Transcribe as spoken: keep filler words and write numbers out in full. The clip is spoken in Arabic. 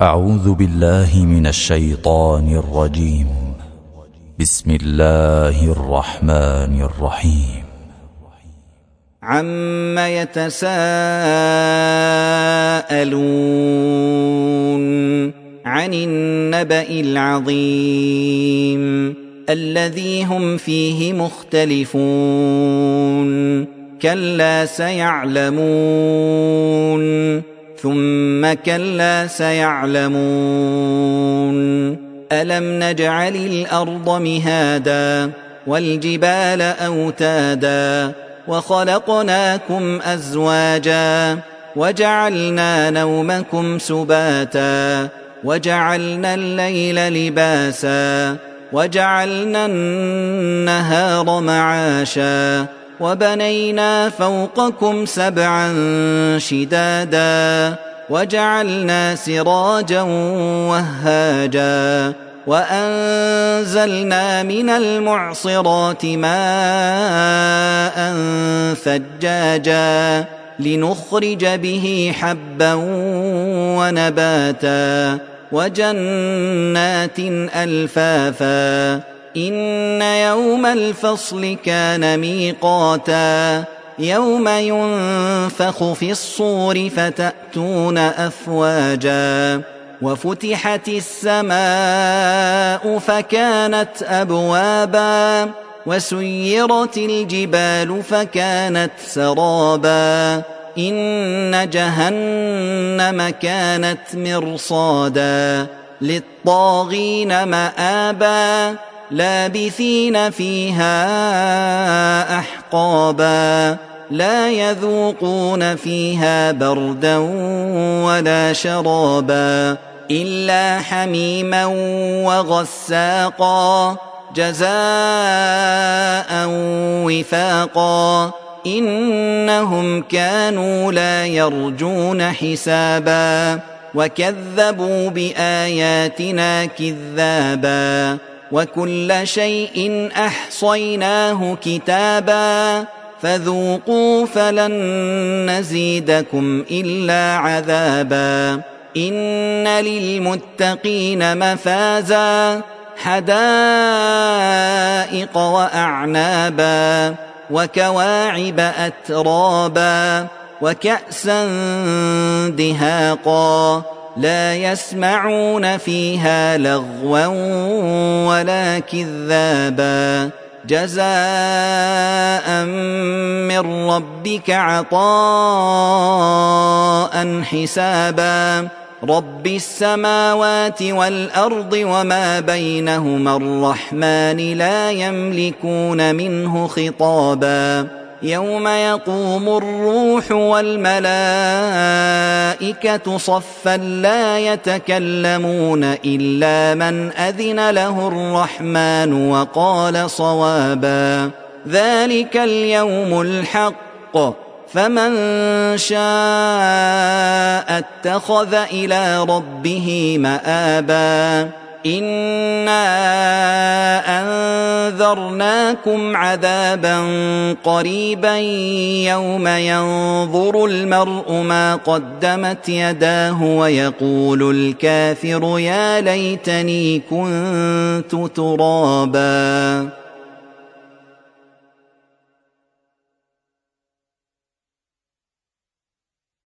أعوذ بالله من الشيطان الرجيم. بسم الله الرحمن الرحيم. عَمَّ يَتَسَاءَلُونَ عَنِ النَّبَإِ الْعَظِيمِ الَّذِي هُمْ فِيهِ مُخْتَلِفُونَ كَلَّا سَيَعْلَمُونَ ثُمَّ كَلَّا سَيَعْلَمُونَ أَلَمْ نَجْعَلِ الْأَرْضَ مِهَادًا وَالْجِبَالَ أَوْتَادًا وَخَلَقْنَاكُمْ أَزْوَاجًا وَجَعَلْنَا نَوْمَكُمْ سُبَاتًا وَجَعَلْنَا اللَّيْلَ لِبَاسًا وَجَعَلْنَا النَّهَارَ مَعَاشًا وَبَنَيْنَا فَوْقَكُمْ سَبْعًا شِدَادًا وَجَعَلْنَا سِرَاجًا وَهَّاجًا وَأَنزَلْنَا مِنَ الْمُعْصِرَاتِ مَاءً ثَجَّاجًا لِنُخْرِجَ بِهِ حَبًّا وَنَبَاتًا وَجَنَّاتٍ أَلْفَافًا إِنَّ يَوْمَ الْفَصْلِ كَانَ مِيقَاتًا يَوْمَ يُنفَخُ فِي الصُّورِ فَتَأْتُونَ أَفْوَاجًا وَفُتِحَتِ السَّمَاءُ فَكَانَتْ أَبْوَابًا وَسُيِّرَتِ الْجِبَالُ فَكَانَتْ سَرَابًا إِنَّ جَهَنَّمَ كَانَتْ مِرْصَادًا لِلطَّاغِينَ مَآبًا لَابِثِينَ فِيهَا أَحْقَابًا لَا يَذُوقُونَ فِيهَا بَرْدًا وَلَا شَرَابًا إِلَّا حَمِيمًا وَغَسَّاقًا جَزَاءً وِفَاقًا إِنَّهُمْ كَانُوا لَا يَرْجُونَ حِسَابًا وَكَذَّبُوا بِآيَاتِنَا كِذَّابًا وَكُلَّ شَيْءٍ أَحْصَيْنَاهُ كِتَابًا فَذُوقُوا فَلَن نَّزِيدَكُمْ إِلَّا عَذَابًا إِنَّ لِلْمُتَّقِينَ مَفَازًا حَدَائِقَ وَأَعْنَابًا وَكَوَاعِبَ أَتْرَابًا وَكَأْسًا دِهَاقًا لَا يَسْمَعُونَ فِيهَا لَغْوًا وَلَا كِذَّابًا جَزَاءً مِّن رَّبِّكَ عَطَاءً حِسَابًا رَّبِّ السَّمَاوَاتِ وَالْأَرْضِ وَمَا بَيْنَهُمَا الرَّحْمَٰنِ لَا يَمْلِكُونَ مِنْهُ خِطَابًا يَوْمَ يَقُومُ الرُّوحُ وَالْمَلَائِكَةُ صَفًّا لَّا يَتَكَلَّمُونَ إِلَّا مَنْ أَذِنَ لَهُ الرَّحْمَٰنُ وَقَالَ صَوَابًا ذَلِكَ الْيَوْمُ الْحَقُّ فَمَن شَاءَ اتَّخَذَ إِلَىٰ رَبِّهِ مَآبًا إِنَّا أَنذَرْنَاكُمْ عَذَابًا قَرِيبًا يَوْمَ يَنظُرُ الْمَرْءُ مَا قَدَّمَتْ يَدَاهُ وَيَقُولُ الْكَافِرُ يَا لَيْتَنِي كُنتُ تُرَابًا.